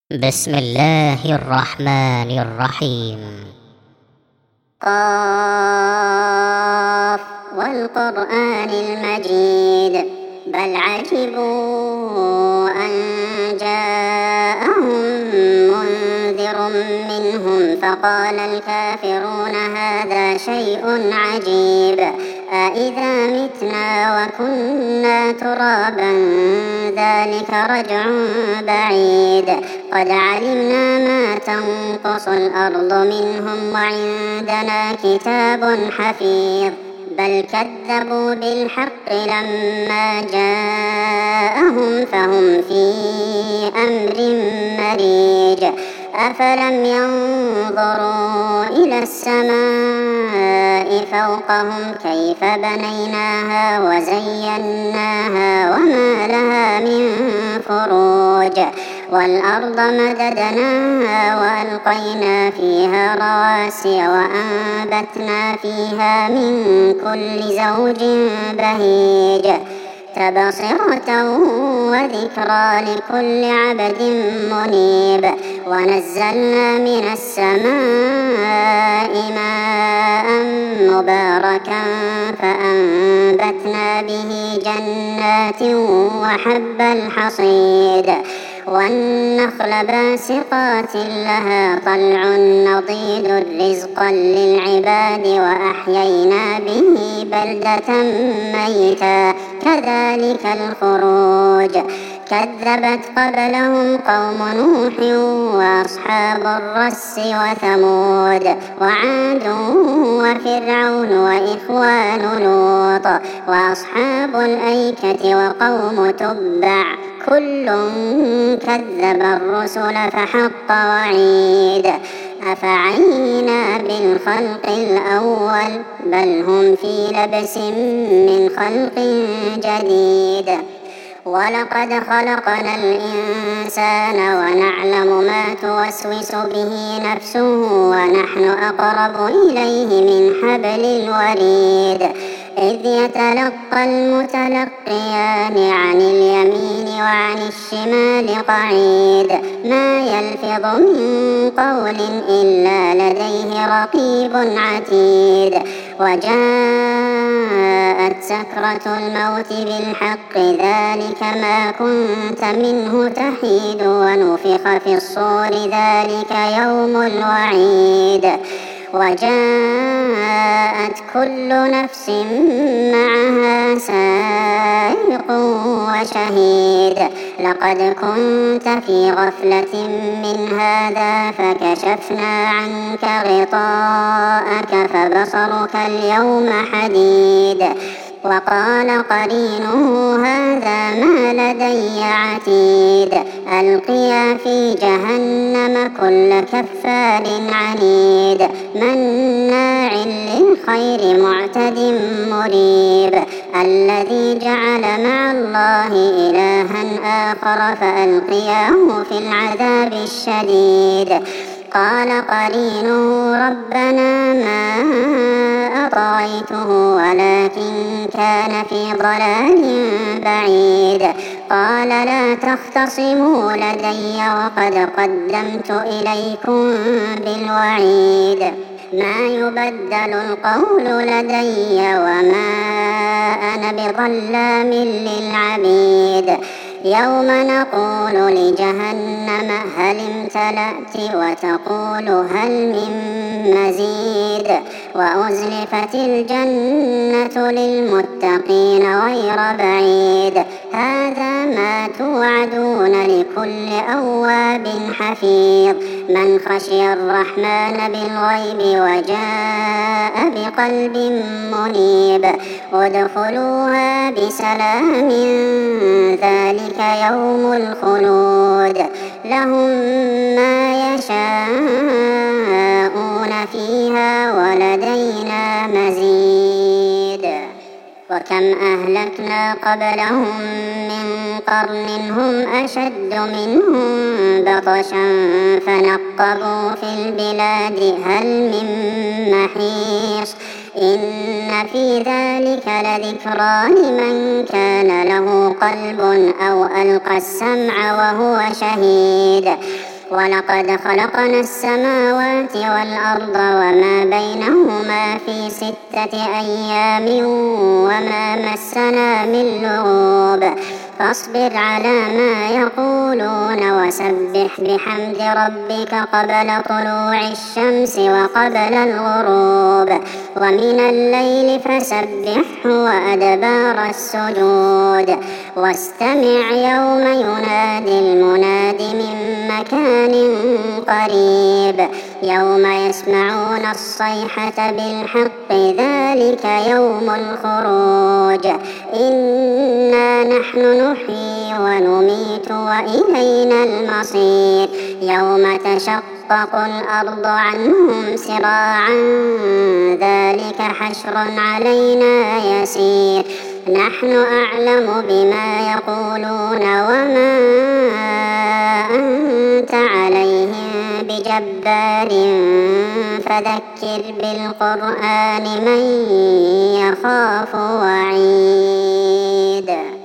بسم الله الرحمن الرحيم. قاف والقرآن المجيد بل عجبوا أن جاءهم منذر منهم فقال الكافرون هذا شيء عجيب أإذا متنا وكنا ترابا ذلك رجع بعيد قد علمنا ما تنقص الأرض منهم وعندنا كتاب حفيظ بل كذبوا بالحق لما جاءهم فهم في أمر مريج أفلم ينظروا إلى السماء فوقهم كيف بنيناها وزيناها وما لها من فروج والأرض مددناها وألقينا فيها رواسي وأنبتنا فيها من كل زوج بهيج تبصرة وذكرى لكل عبد منيب ونزلنا من السماء ماء مباركا فأنبتنا به جنات وحب الحصيد والنخل باسقات لها طلع نضيد رزقا للعباد وأحيينا به بلدة ميتا كذلك الخروج كذبت قبلهم قوم نوح وأصحاب الرس وثمود وعاد وفرعون وإخوان لوط وأصحاب الأيكة وقوم تبع كل كذب الرسل فحق وعيد أفعينا بالخلق الأول بل هم في لبس من خلق جديد ولقد خلقنا الإنسان ونعلم ما توسوس به نفسه ونحن أقرب إليه من حبل الوريد إذ يتلقى المتلقيان عن اليمين وعن الشمال قعيد ما يلفظ من قول إلا لديه رقيب عتيد وجاءت سكرة الموت بالحق ذلك ما كنت منه تحيد ونفخ في الصور ذلك يوم الوعيد وجاءت كل نفس معها سائق وشهيد لقد كنت في غفلة من هذا فكشفنا عنك غطاءك فبصرك اليوم حديد وقال قرينه هذا ما لدي عتيد ألقيا في جهنم كل كفار عنيد مناع للخير معتد مريب الذي جعل مع الله إلها آخر فألقياه في العذاب الشديد قال قرينه ربنا ما أطغيته ولكن كان في ضلال بعيد قال لا تختصموا لدي وقد قدمت إليكم بالوعيد ما يبدل القول لدي وما أنا بظلام للعبيد يوم نقول لجهنم هل امتلأت وتقول هل من مزيد وأزلفت الجنة للمتقين غير بعيد هذا ما توعدون لكل أواب حفيظ من خشي الرحمن بالغيب وجاء بقلب منيب ادخلوها بسلام ذلك يوم الخلود لهم ما يشاءون فيها ولدينا مزيد وكم أهلكنا قبلهم من قرن هم أشد منهم بطشا فنقبوا في البلاد هل من محيص إن في ذلك لذكرى لمن كان له قلب أو ألقى السمع وهو شهيد ولقد خلقنا السماوات والأرض وما بينهما في 6 أيام وما مسنا من لغوب فاصبر على ما يقولون وسبح بحمد ربك قبل طلوع الشمس وقبل الغروب ومن الليل فسبحه وأدبار السجود واستمع يوم ينادي المناد من مكان قريب يوم يسمعون الصيحة بالحق ذلك يوم الخروج إنا نحن نحيي ونميت وإلينا المصير يوم تشقق الأرض عنهم سراعا ذلك حشر علينا يسير نحن أعلم بما يقولون وما أنت عليهم بجبار فذكر بالقرآن من يخاف وعيد.